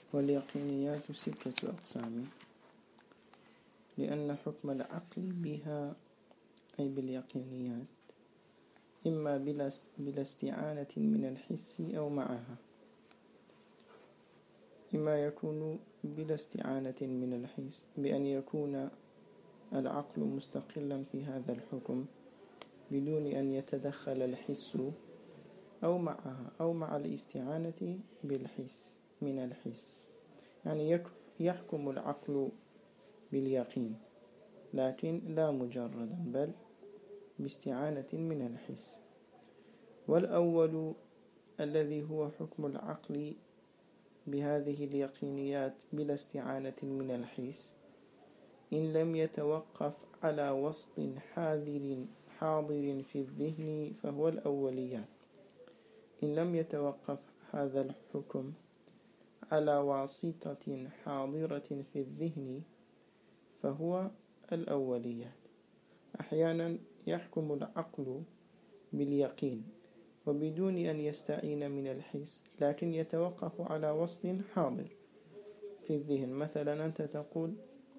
واليقينيات 6 أقسام، لأن حكم العقل بها أي باليقينيات إما بلا استعانة من الحس أو معها، إما يكون بلا استعانة من الحس بأن يكون العقل مستقلا في هذا الحكم بدون أن يتدخل الحس، أو معها أو مع الاستعانة بالحس من الحس، يعني يحكم العقل باليقين لكن لا مجردا بل باستعانة من الحس. والأول الذي هو حكم العقل بهذه اليقينيات بلا استعانة من الحس إن لم يتوقف على وسط حاضر في الذهن فهو الأوليات. إن لم يتوقف هذا الحكم على واسطة حاضرة في الذهن فهو الأوليات. أحيانا يحكم العقل باليقين وبدون أن يستعين من الحس، لكن يتوقف على وسط حاضر في الذهن. مثلا أنت تقول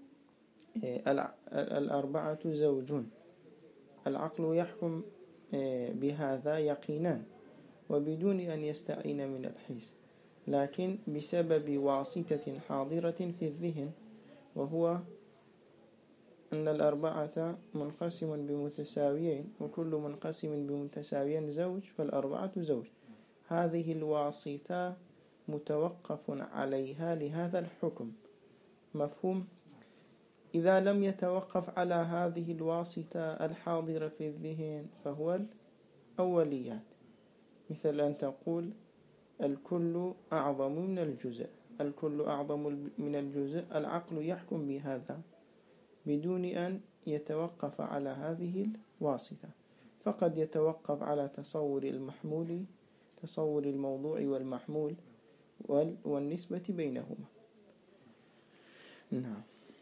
الأربعة زوج، العقل يحكم بهذا يقينا وبدون أن يستعين من الحس، لكن بسبب واسطة حاضرة في الذهن، وهو أن الأربعة منقسم بمتساويين وكل منقسم بمتساويين زوج، فالأربعة زوج. هذه الواسطة متوقف عليها لهذا الحكم، مفهوم؟ إذا لم يتوقف على هذه الواسطة الحاضرة في الذهن فهو الأوليات. مثل أن تقول الكل أعظم من الجزء، الكل أعظم من الجزء، العقل يحكم بهذا بدون أن يتوقف على هذه الواسطة، فقد يتوقف على تصور المحمول، تصور الموضوع والمحمول والنسبة بينهما. نعم.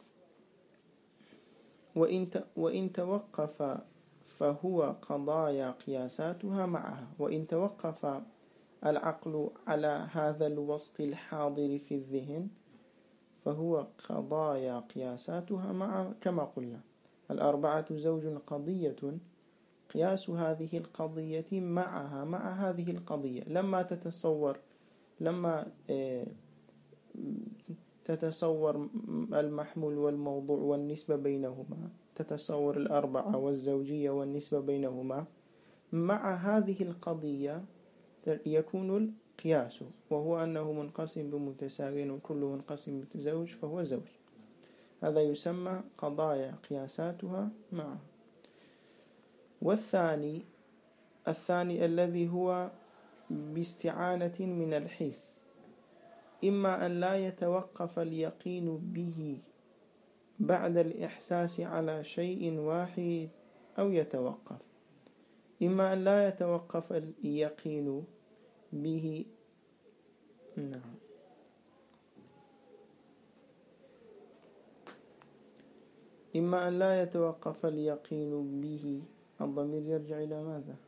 وإن توقف فهو قضايا قياساتها معها. وإن توقف العقل على هذا الوسط الحاضر في الذهن فهو قضايا قياساتها معها، كما قلنا الأربعة زوج قضية، قياس هذه القضية معها مع هذه القضية. لما تتصور المحمول والموضوع والنسبة بينهما، تتصور الأربعة والزوجية والنسبة بينهما، مع هذه القضية يكون القياس، وهو أنه منقسم بمتساوين وكل منقسم بزوج فهو زوج. هذا يسمى قضايا قياساتها معه. والثاني الذي هو باستعانة من الحس، إما أن لا يتوقف اليقين به بعد الإحساس على شيء واحد أو يتوقف. إما أن لا يتوقف اليقين به نعم إما أن لا يتوقف اليقين به. الضمير يرجع إلى ماذا؟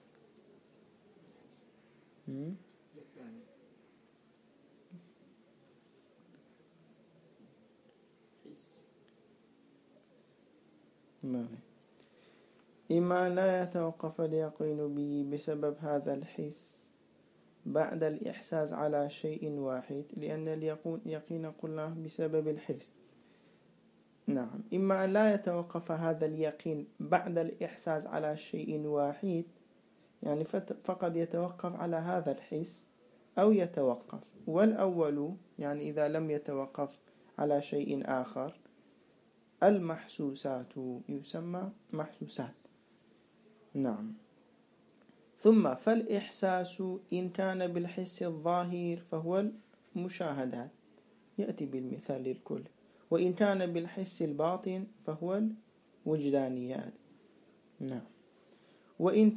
إما لا يتوقف اليقين به بسبب هذا الحس بعد الإحساس على شيء واحد، لأن اليقين قلنا بسبب الحس. نعم. إما أن لا يتوقف هذا اليقين بعد الإحساس على شيء واحد، يعني فقد يتوقف على هذا الحس أو يتوقف. والأول يعني إذا لم يتوقف على شيء آخر، المحسوسات يسمى محسوسات. نعم. ثم فالإحساس إن كان بالحس الظاهر فهو المشاهدات، يأتي بالمثال للكل. وإن كان بالحس الباطن فهو الوجدانيات. نعم. وإن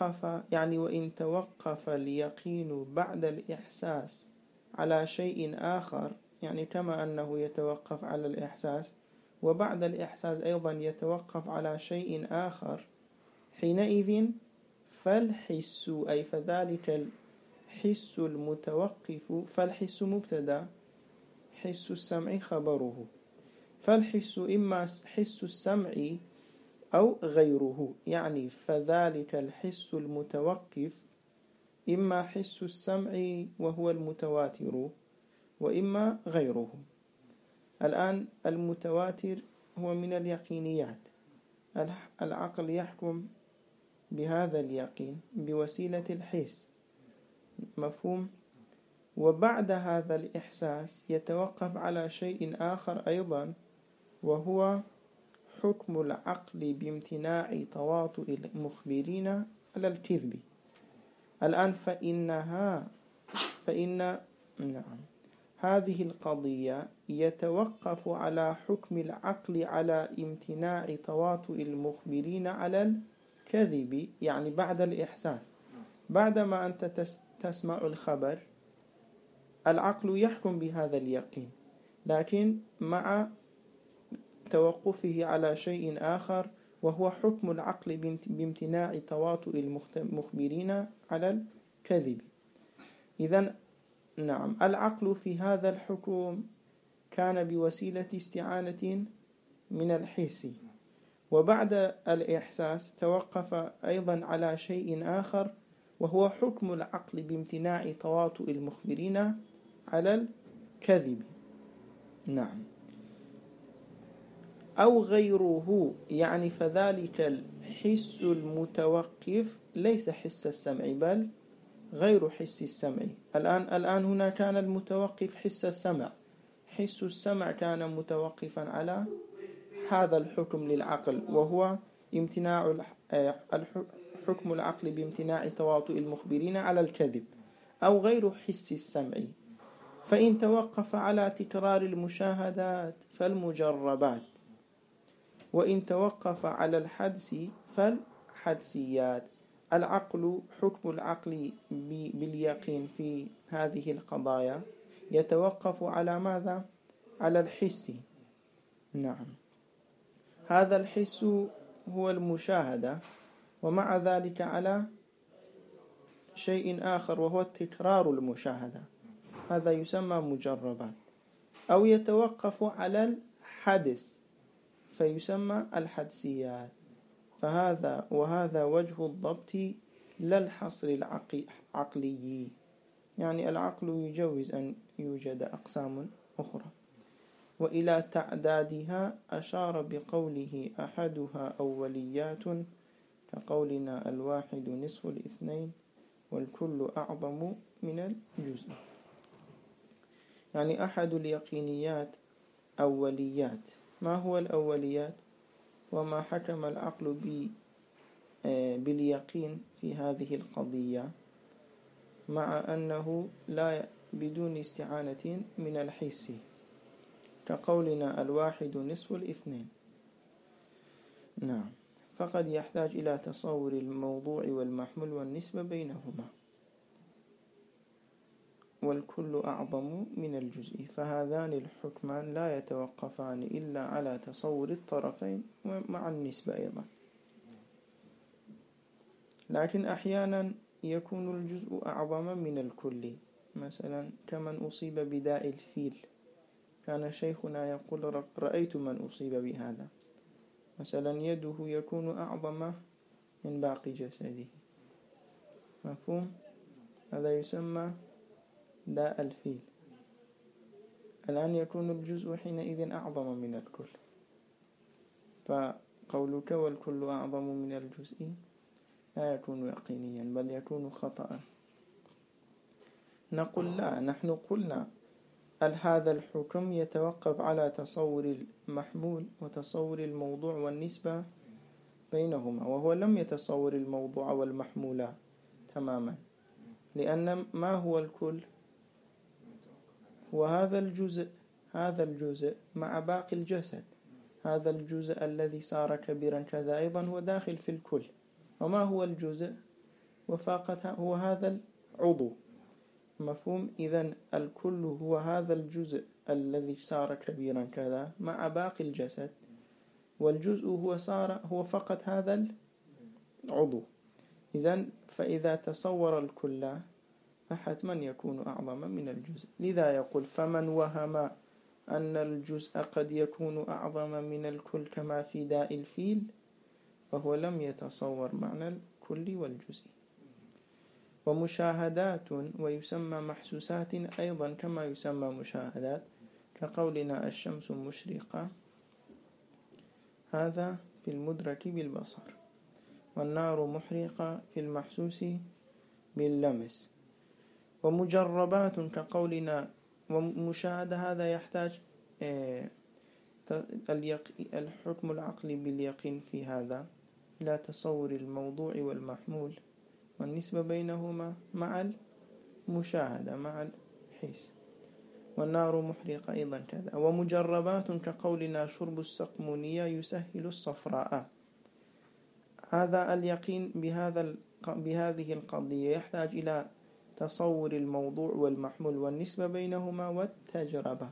توقف اليقين بعد الإحساس على شيء آخر، يعني كما أنه يتوقف على الإحساس وبعد الإحساس أيضا يتوقف على شيء آخر، حينئذ فالحس أي فذلك الحس المتوقف، فالحس مبتدأ حس السمع خبره، فالحس إما حس السمع أو غيره، يعني فذلك الحس المتوقف إما حس السمع وهو المتواتر، وإما غيره. الآن المتواتر هو من اليقينيات، العقل يحكم بهذا اليقين بوسيلة الحس، مفهوم؟ وبعد هذا الإحساس يتوقف على شيء آخر أيضا، وهو حكم العقل بامتناع تواطؤ المخبرين على الكذب. الآن نعم، هذه القضية يتوقف على حكم العقل على امتناع تواطؤ المخبرين على الكذب، يعني بعد الإحساس. بعدما أنت تسمع الخبر العقل يحكم بهذا اليقين، لكن مع توقفه على شيء آخر، وهو حكم العقل بامتناع تواطؤ المخبرين على الكذب. إذن نعم، العقل في هذا الحكم كان بوسيلة استعانة من الحس، وبعد الإحساس توقف أيضا على شيء آخر، وهو حكم العقل بامتناع تواطؤ المخبرين على الكذب. نعم، أو غيره، يعني فذلك الحس المتوقف ليس حس السمع بل غير حس السمع. الآن هنا كان المتوقف حس السمع، حس السمع كان متوقفا على هذا الحكم للعقل، وهو امتناع حكم العقل بامتناع تواطؤ المخبرين على الكذب، أو غير حس السمع. فإن توقف على تكرار المشاهدات فالمجربات، وإن توقف على الحدس فالحدسيات. العقل، حكم العقل باليقين في هذه القضايا يتوقف على ماذا؟ على الحس. نعم، هذا الحس هو المشاهدة، ومع ذلك على شيء آخر وهو تكرار المشاهدة، هذا يسمى مجربات. أو يتوقف على الحدس فيسمى الحدسيات. وهذا وجه الضبط لا الحصر العقلي، يعني العقل يجوز أن يوجد أقسام أخرى. وإلى تعدادها أشار بقوله أحدها أوليات، كقولنا الواحد نصف الاثنين والكل أعظم من الجزء. يعني أحد اليقينيات أوليات. ما هو الأوليات؟ وما حكم العقل باليقين في هذه القضية، مع أنه لا بدون استعانة من الحس، كقولنا الواحد نصف الاثنين. نعم، فقد يحتاج إلى تصور الموضوع والمحمول والنسبة بينهما. والكل أعظم من الجزء، فهذان الحكمان لا يتوقفان إلا على تصور الطرفين ومع النسبة أيضا. لكن أحيانا يكون الجزء أعظم من الكل، مثلا كمن أصيب بداء الفيل، كان شيخنا يقول رأيت من أصيب بهذا، مثلا يده يكون أعظم من باقي جسده، مفهوم؟ هذا يسمى داء الفيل. الآن يكون الجزء حينئذ أعظم من الكل، فقولك والكل أعظم من الجزء لا يكون يقينيا بل يكون خطأ. نقول لا، نحن قلنا هذا الحكم يتوقف على تصور المحمول وتصور الموضوع والنسبة بينهما، وهو لم يتصور الموضوع والمحمول تماما، لأن ما هو الكل؟ وهذا الجزء مع باقي الجسد، هذا الجزء الذي صار كبيرا كذا أيضا هو داخل في الكل. وما هو الجزء؟ وفاقت هو هذا العضو، مفهوم؟ إذن الكل هو هذا الجزء الذي صار كبيرا كذا مع باقي الجسد، والجزء هو فقط هذا العضو. إذن فإذا تصور الكل فحتما يكون أعظم من الجزء. لذا يقول فمن وهم أن الجزء قد يكون أعظم من الكل كما في داء الفيل، فهو لم يتصور معنى الكل والجزء. ومشاهدات ويسمى محسوسات أيضا كما يسمى مشاهدات، كقولنا الشمس مشرقة، هذا في المدرك بالبصر، والنار محرقة في المحسوس باللمس. ومجربات كقولنا ومشاهدة، هذا يحتاج الحكم العقلي باليقين في هذا إلى تصور الموضوع والمحمول والنسبة بينهما مع المشاهدة مع الحس. والنار محرقة أيضا كذا. ومجربات كقولنا شرب السقمونية يسهل الصفراء، هذا اليقين بهذه القضية يحتاج إلى تصور الموضوع والمحمول والنسبة بينهما والتجربة.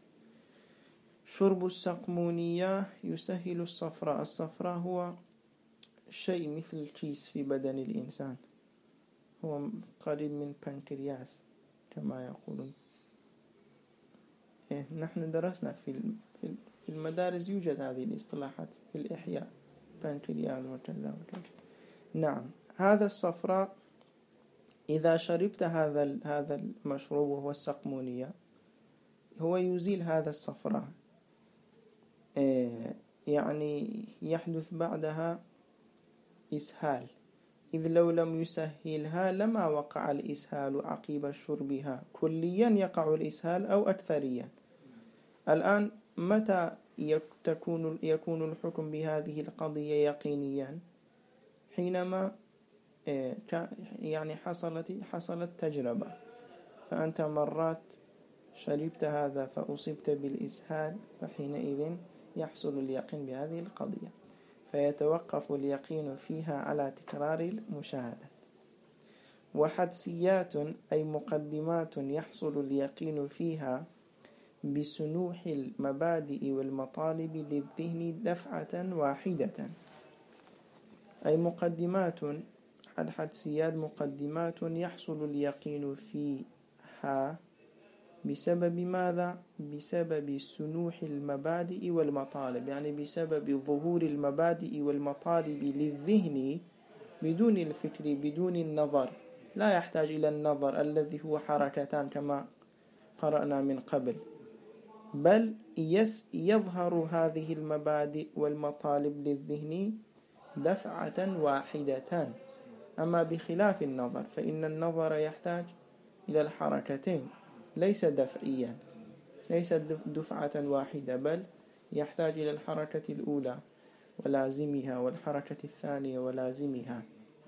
شرب السقمونية يسهل الصفراء، الصفراء هو شيء مثل الكيس في بدن الإنسان، هو قريب من بنكرياس كما يقولون. نحن درسنا في المدارس يوجد هذه الاصطلاحات في الإحياء، بنكرياس وكذا وكذا. نعم، هذا الصفراء إذا شربت هذا المشروب وهو السقمونية، هو يزيل هذا الصفراء، يعني يحدث بعدها إسهال، إذ لو لم يسهلها لما وقع الإسهال عقب شربها، كليا يقع الإسهال أو أكثريا. الآن متى يكون الحكم بهذه القضية يقينيا؟ حينما يعني حصلت تجربة، فأنت مرات شربت هذا فأصبت بالإسهال، فحينئذ يحصل اليقين بهذه القضية، فيتوقف اليقين فيها على تكرار المشاهدة. وحدسيات أي مقدمات يحصل اليقين فيها بسنوح المبادئ والمطالب للذهن دفعة واحدة، أي مقدمات. الحدسيات مقدمات يحصل اليقين فيها بسبب ماذا؟ بسبب سنوح المبادئ والمطالب، يعني بسبب ظهور المبادئ والمطالب للذهن بدون الفكر بدون النظر، لا يحتاج إلى النظر الذي هو حركتان كما قرأنا من قبل، بل يظهر هذه المبادئ والمطالب للذهن دفعة واحدة. أما بخلاف النظر فإن النظر يحتاج إلى الحركتين، ليس دفعيا، ليس دفعة واحدة، بل يحتاج إلى الحركة الأولى ولازمها والحركة الثانية ولازمها.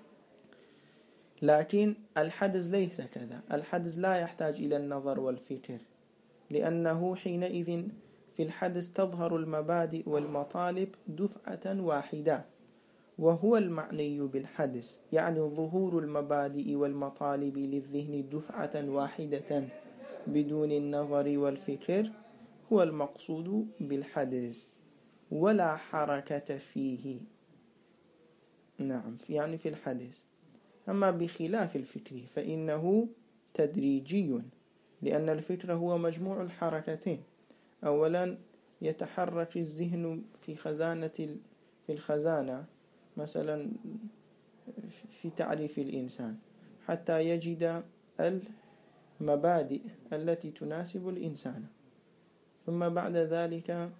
لكن الحدس ليس كذا، الحدس لا يحتاج إلى النظر والفكر، لأنه حينئذ في الحدس تظهر المبادئ والمطالب دفعة واحدة، وهو المعني بالحدس، يعني ظهور المبادئ والمطالب للذهن دفعة واحدة بدون النظر والفكر هو المقصود بالحدس، ولا حركة فيه. نعم، يعني في الحدس. أما بخلاف الفكر فإنه تدريجي، لأن الفكر هو مجموع الحركتين. أولا يتحرك الذهن في الخزانة مثلا في تعريف الإنسان حتى يجد المبادئ التي تناسب الإنسان، ثم بعد ذلك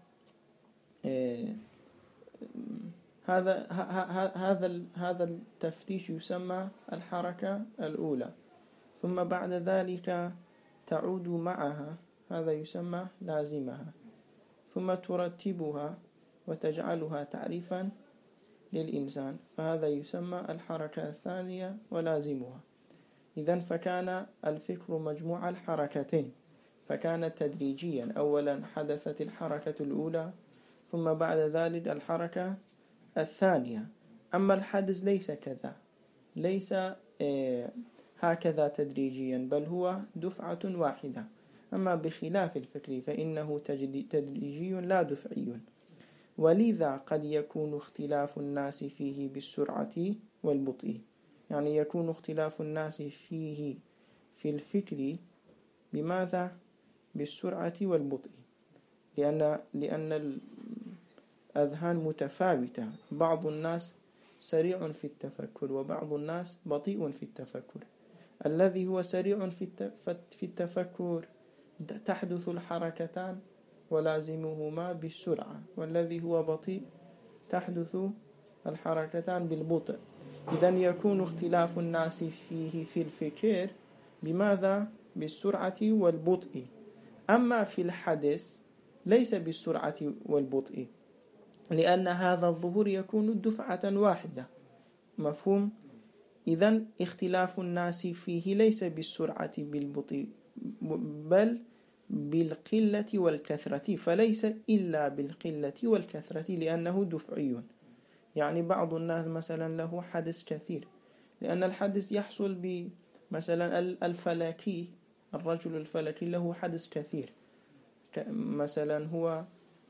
هذا التفتيش يسمى الحركة الأولى، ثم بعد ذلك تعود معها، هذا يسمى لازمها، ثم ترتبها وتجعلها تعريفا للإنسان، فهذا يسمى الحركة الثانية ولازمها. إذن فكان الفكر مجموع الحركتين، فكان تدريجيا، أولا حدثت الحركة الأولى ثم بعد ذلك الحركة الثانية. أما الحدث ليس كذا، ليس هكذا تدريجيا، بل هو دفعة واحدة. أما بخلاف الفكر فإنه تدريجي لا دفعي، ولذا قد يكون اختلاف الناس فيه بالسرعة والبطء، يعني يكون اختلاف الناس فيه في الفكر بماذا؟ بالسرعة والبطء. لأن الأذهان متفاوتة، بعض الناس سريع في التفكر وبعض الناس بطيء في التفكر. الذي هو سريع في التفكر تحدث الحركتان ولازمهما بالسرعة، والذي هو بطيء تحدث الحركتان بالبطء. إذن يكون اختلاف الناس فيه في الفكر بماذا؟ بالسرعة والبطء. أما في الحدث ليس بالسرعة والبطء، لأن هذا الظهور يكون دفعة واحدة. مفهوم؟ إذن اختلاف الناس فيه ليس بالسرعة بالبطء، بل بالقلة والكثرة، فليس إلا بالقلة والكثرة لأنه دفعي. يعني بعض الناس مثلا له حدث كثير، لأن الحدث يحصل مثلا الفلكي، الرجل الفلكي له حدث كثير، مثلا هو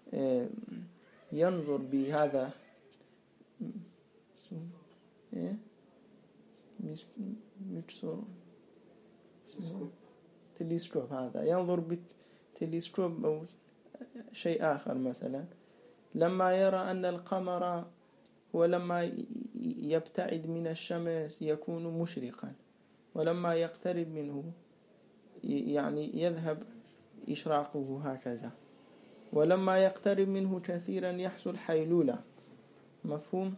ينظر بهذا تلسكوب، هذا ينظر بالتلسكوب أو شيء آخر. مثلا لما يرى أن القمر ولما يبتعد من الشمس يكون مشرقا، ولما يقترب منه يعني يذهب إشراقه هكذا، ولما يقترب منه كثيرا يحصل حيلولة. مفهوم؟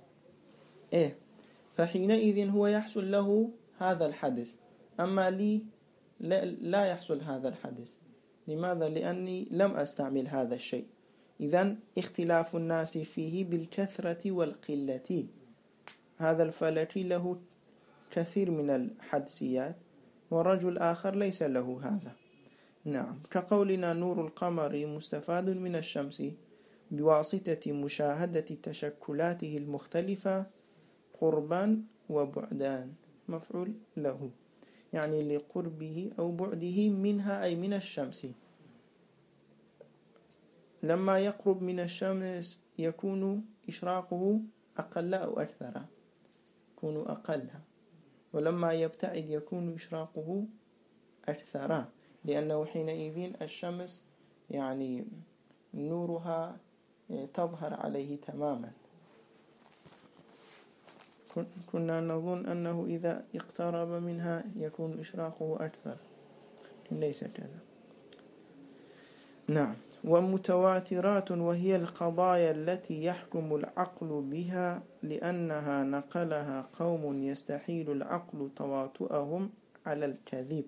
فحينئذ هو يحصل له هذا الحدث، أما لي لا يحصل هذا الحدث. لماذا؟ لأني لم أستعمل هذا الشيء. إذن اختلاف الناس فيه بالكثرة والقلة. هذا الفلكي له كثير من الحدسيات ورجل آخر ليس له هذا. نعم، كقولنا نور القمر مستفاد من الشمس بواسطة مشاهدة تشكلاته المختلفة قربا وبعدان، مفعول له، يعني لقربه أو بعده منها أي من الشمس. لما يقرب من الشمس يكون إشراقه أقل أو أكثر، يكون أقل، ولما يبتعد يكون إشراقه أكثر، لأنه حينئذ الشمس يعني نورها تظهر عليه تماما. كنا نظن أنه إذا اقترب منها يكون إشراقه أكثر، لكن ليس كذا. نعم. ومتواترات وهي القضايا التي يحكم العقل بها لأنها نقلها قوم يستحيل العقل تواطؤهم على الكذب،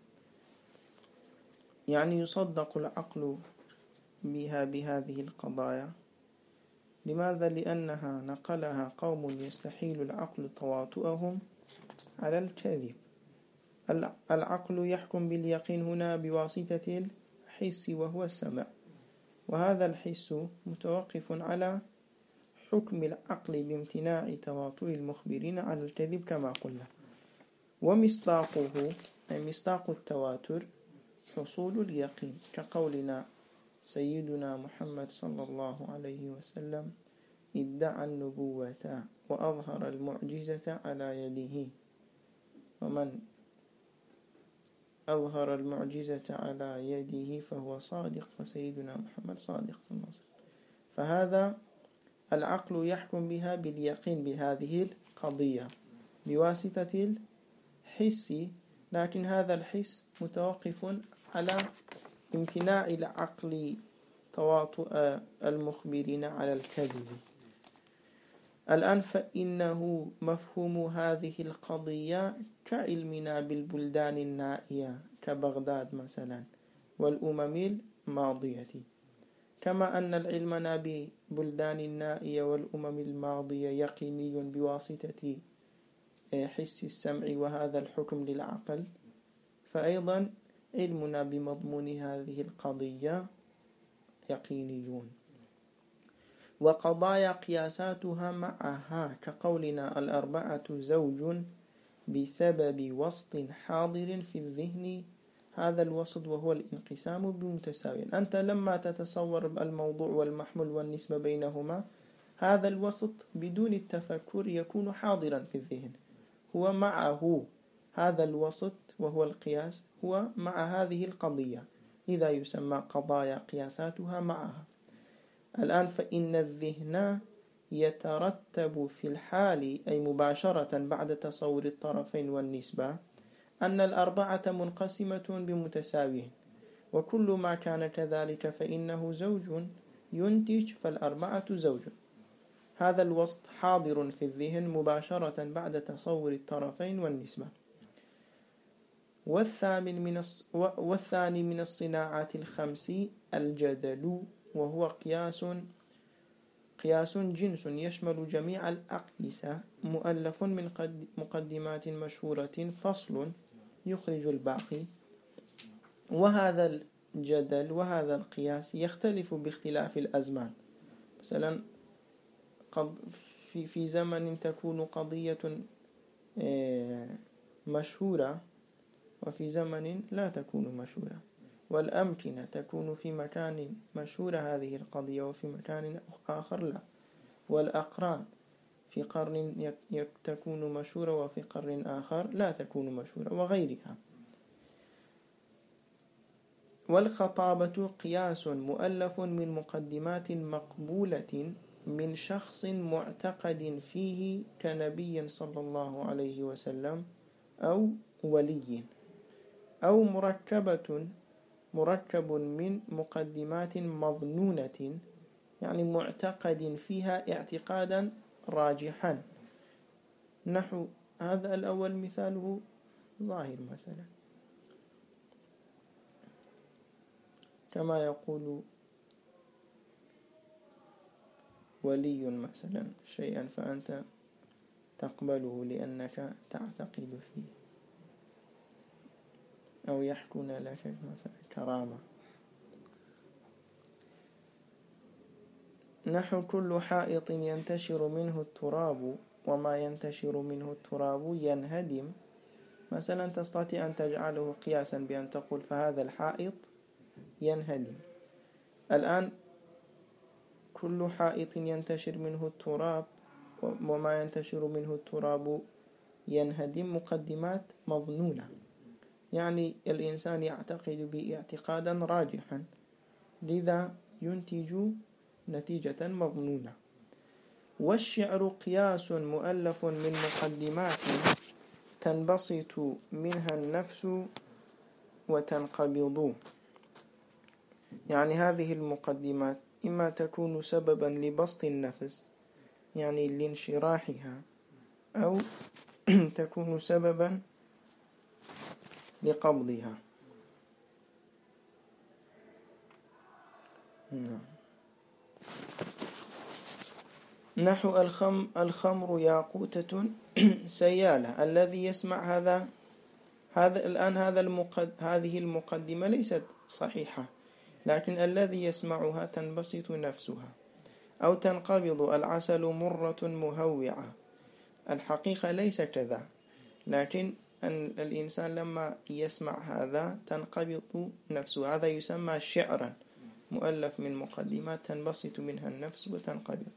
يعني يصدق العقل بها بهذه القضايا. لماذا؟ لأنها نقلها قوم يستحيل العقل تواطؤهم على الكذب. العقل يحكم باليقين هنا بواسطة الحس وهو السمع، وهذا الحس متوقف على حكم العقل بامتناع تواطؤ المخبرين على الكذب كما قلنا. ومصداقه أي مصداق التواتر حصول اليقين، كقولنا سيدنا محمد صلى الله عليه وسلم ادعى النبوة وأظهر المعجزة على يده، ومن أظهر المعجزة على يده فهو صادق، وسيدنا محمد صادق صلى الله عليه وسلم. فهذا العقل يحكم بها باليقين بهذه القضية بواسطة الحس، لكن هذا الحس متوقف على امتناع العقل تواطؤ المخبرين على الكذب. الآن فإنه مفهوم هذه القضية كعلمنا بالبلدان النائية كبغداد مثلا والأمم الماضية، كما أن علمنا ببلدان النائية والأمم الماضية يقيني بواسطة حس السمع وهذا الحكم للعقل، فأيضا علمنا بمضمون هذه القضية يقينيون. وقضايا قياساتها معها كقولنا الأربعة زوج بسبب وسط حاضر في الذهن، هذا الوسط وهو الانقسام بمتساوي. أنت لما تتصور الموضوع والمحمول والنسبة بينهما، هذا الوسط بدون التفكر يكون حاضرا في الذهن، هو معه هذا الوسط وهو القياس، هو مع هذه القضية. إذا يسمى قضايا قياساتها معها. الآن فإن الذهن يترتب في الحال أي مباشرة بعد تصور الطرفين والنسبة أن الأربعة منقسمة بمتساويين، وكل ما كان كذلك فإنه زوج ينتج، فالأربعة زوج. هذا الوسط حاضر في الذهن مباشرة بعد تصور الطرفين والنسبة. والثاني من الصناعات الخمس الجدل، وهو قياس جنس يشمل جميع الأقيسة، مؤلف من مقدمات مشهورة، فصل يخرج الباقي. وهذا الجدل وهذا القياس يختلف باختلاف الأزمان. مثلا في زمن تكون قضية مشهورة، وفي زمن لا تكون مشهورة، والأمكنة تكون في مكان مشهورة هذه القضية وفي مكان آخر لا، والأقران في قرن تكون مشهورة وفي قرن آخر لا تكون مشهورة، وغيرها. والخطابة قياس مؤلف من مقدمات مقبولة من شخص معتقد فيه كنبي صلى الله عليه وسلم أو ولي، أو مركب من مقدمات مظنونة، يعني معتقد فيها اعتقادا راجحا. نحو هذا الأول مثاله ظاهر، مثلا كما يقول ولي مثلا شيئا فأنت تقبله لأنك تعتقد فيه، أو يحكون لك مثلا كرامة. نحو كل حائط ينتشر منه التراب وما ينتشر منه التراب ينهدم، مثلا تستطيع أن تجعله قياسا بأن تقول فهذا الحائط ينهدم. الآن كل حائط ينتشر منه التراب وما ينتشر منه التراب ينهدم، مقدمات مظنونة، يعني الإنسان يعتقد باعتقادا راجحا، لذا ينتج نتيجة مظنونة. والشعر قياس مؤلف من مقدمات تنبسط منها النفس وتنقبض، يعني هذه المقدمات إما تكون سببا لبسط النفس يعني لانشراحها، أو تكون سببا لقبضها. نحو الخمر ياقوتة سيالة. الذي يسمع هذا الآن هذه المقدمة ليست صحيحة، لكن الذي يسمعها تنبسط نفسها. أو تنقبض العسل مرة مهوعة، الحقيقة ليس كذا، لكن الإنسان لما يسمع هذا تنقبض نفسه. هذا يسمى شعرا مؤلف من مقدمات تنبسط منها النفس وتنقبض.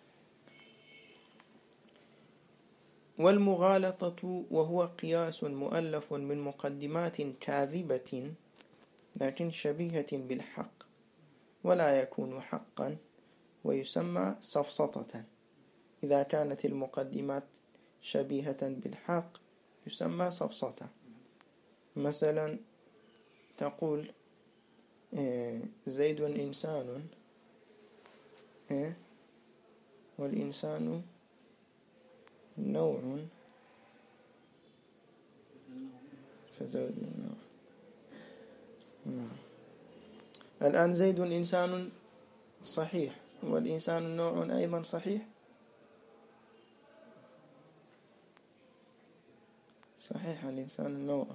والمغالطة وهو قياس مؤلف من مقدمات كاذبة لكن شبيهة بالحق ولا يكون حقا، ويسمى سفسطة. إذا كانت المقدمات شبيهة بالحق يسمى سفسطة. مثلا تقول زيد إنسان، والإنسان نوع، فزيد نوع. الآن زيد إنسان صحيح، والإنسان نوع أيضا صحيح. صحيح الإنسان نوع.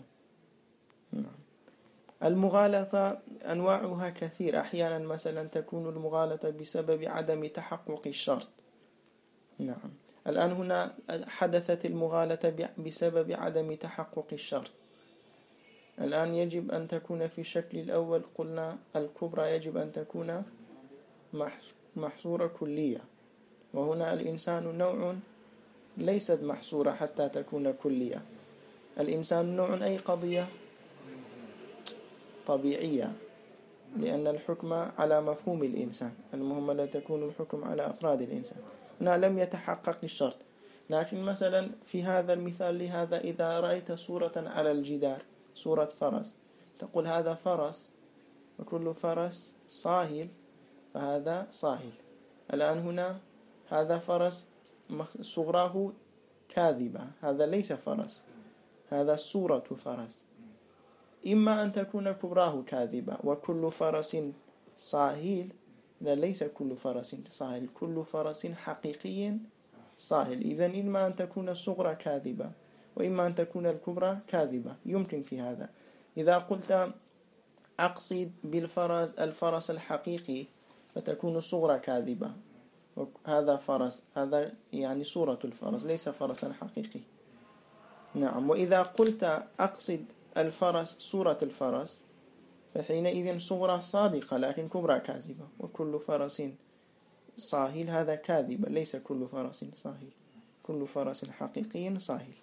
المغالطة أنواعها كثير. أحيانا مثلا تكون المغالطة بسبب عدم تحقق الشرط. نعم، الآن هنا حدثت المغالطة بسبب عدم تحقق الشرط. الآن يجب أن تكون في الشكل الأول قلنا الكبرى يجب أن تكون محصورة كلية، وهنا الإنسان نوع ليست محصورة حتى تكون كلية. الإنسان نوع أي قضية طبيعية، لأن الحكم على مفهوم الإنسان، المهم لا تكون الحكم على أفراد الإنسان. هنا لم يتحقق الشرط. لكن مثلا في هذا المثال لهذا، إذا رأيت صورة على الجدار، صورة فرس، تقول هذا فرس، وكل فرس صاهل، فهذا صاهل. الآن هنا هذا فرس صغراه كاذبة، هذا ليس فرس، هذا صورة فرس. إما أن تكون كبراه كاذبة وكل فرس صاهل، لا، ليس كل فرس صاهل، كل فرس حقيقي صاهل. إذن إما أن تكون الصغرى كاذبة وإما أن تكون الكبرى كاذبة، يمكن في هذا. إذا قلت أقصد بالفرس الفرس الحقيقي، فتكون الصغرى كاذبة، هذا فرس، هذا يعني صورة الفرس ليس فرسا حقيقي. نعم. وإذا قلت أقصد الفرس صورة الفرس، فحينئذ صغرى صادقة لكن كبرى كاذبة، وكل فرس صاهل هذا كاذبة، ليس كل فرس صاهل، كل فرس حقيقي صاهل.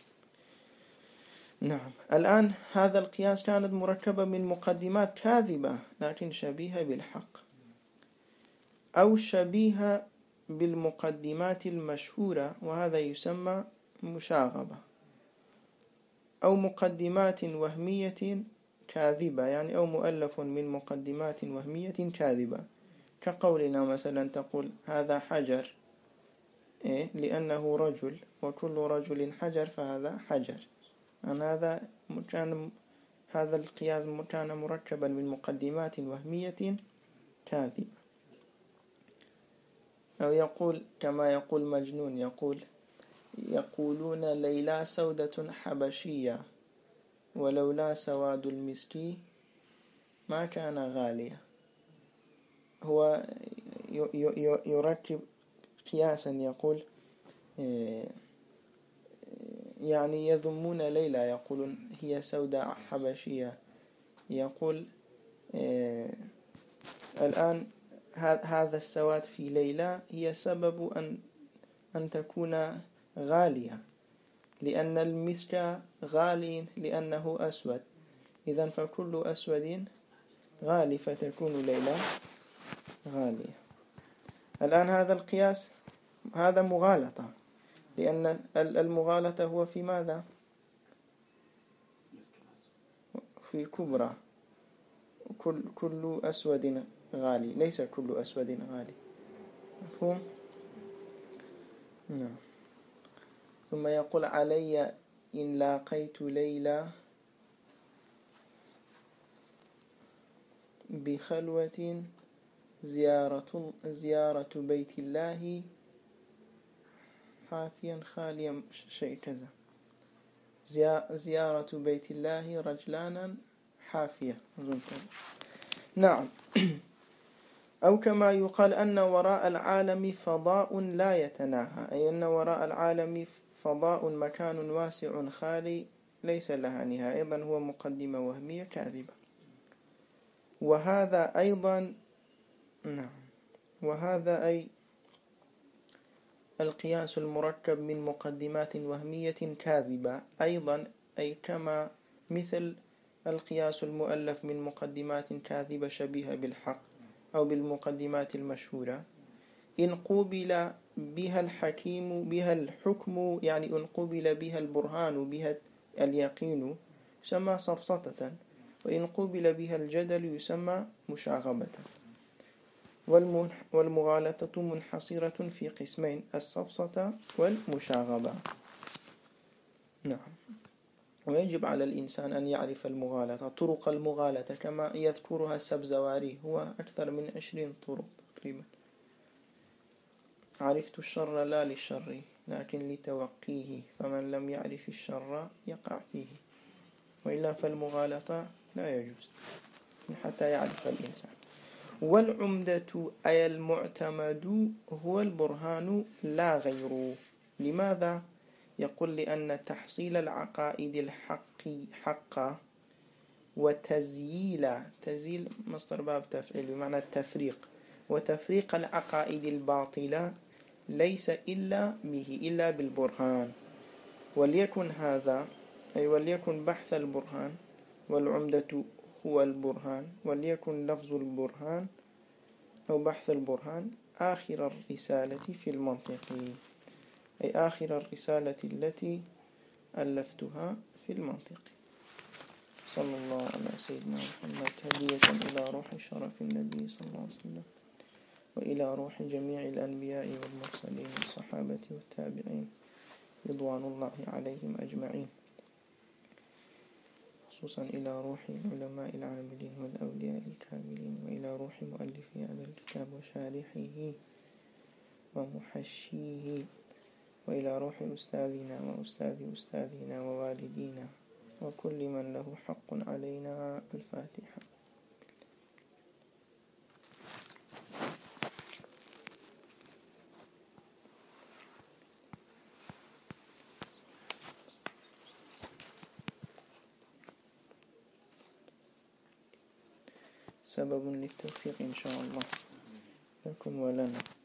نعم. الآن هذا القياس كانت مركبة من مقدمات كاذبة لكن شبيهة بالحق، أو شبيهة بالمقدمات المشهورة، وهذا يسمى مشاغبة، أو مقدمات وهمية كاذبة، يعني أو مؤلف من مقدمات وهمية كاذبة، كقولنا مثلا تقول هذا حجر لأنه رجل، وكل رجل حجر فهذا حجر. هذا القياس كان مركبا من مقدمات وهمية كاذبة. أو يقول كما يقول مجنون، يقولون ليلى سودة حبشية، ولولا سواد المسك ما كان غاليا. هو يركب قياسا، يقول يعني يذمون ليلى، يقولون هي سوداء حبشية. يقول الآن هذا السواد في ليلى هي سبب أن تكون غالية، لأن المسك غالي لأنه أسود، إذن فكل أسود غالي، فتكون ليلى غالية. الآن هذا القياس هذا مغالطة، لأن المغالطة هو في ماذا؟ في كبرى، كل أسود غالي، ليس كل أسود غالي. مفهوم؟ نعم. ثم يقول علي إن لاقيت ليلى بخلوة زيارة بيت الله حافيا خاليا شيء كذا، زيارة بيت الله رجلانا حافية. نعم. أو كما يقال أن وراء العالم فضاء لا يتناهى، أي أن وراء العالم فضاء مكان واسع خالي ليس لها نهاية، أيضا هو مقدمة وهمية كاذبة. وهذا أيضا نعم، وهذا أي القياس المركب من مقدمات وهمية كاذبة أيضا، أي كما مثل القياس المؤلف من مقدمات كاذبة شبيهة بالحق أو بالمقدمات المشهورة، إن قوبل بها الحكم، يعني إن قوبل بها البرهان بها اليقين يسمى صفصطة، وإن قوبل بها الجدل يسمى مشاغبة. والمغالطة منحصرة في قسمين، الصفصة والمشاغبة. نعم. ويجب على الإنسان أن يعرف المغالطة، طرق المغالطة كما يذكرها السبزواري، هو أكثر من 20 طرق تقريبا. عرفت الشر لا للشر لكن لتوقيه، فمن لم يعرف الشر يقع فيه، وإلا فالمغالطة لا يجوز حتى يعرف الإنسان. والعمدة أي المعتمد هو البرهان لا غيره. لماذا؟ يقول لأن تحصيل العقائد حقا وتزييل مصدر باب تفعيل بمعنى التفريق، وتفريق العقائد الباطلة ليس إلا بالبرهان. وليكن هذا أي وليكن بحث البرهان والعمدة هو البرهان، وليكن لفظ البرهان أو بحث البرهان آخر الرسالة في المنطق، أي آخر الرسالة التي ألفتها في المنطق. صلى الله على سيدنا محمد هدية إلى روح شرف النبي صلى الله عليه وسلم، وإلى روح جميع الأنبياء والمرسلين والصحابة والتابعين رضوان الله عليهم أجمعين، خصوصا إلى روح العلماء العاملين والأولياء الكاملين، وإلى روح مؤلف هذا الكتاب وشارحه ومحشيه، وإلى روح أستاذنا وأستاذ أستاذنا ووالدينا وكل من له حق علينا. الفاتحة. سبب للتوفيق إن شاء الله لكم ولنا.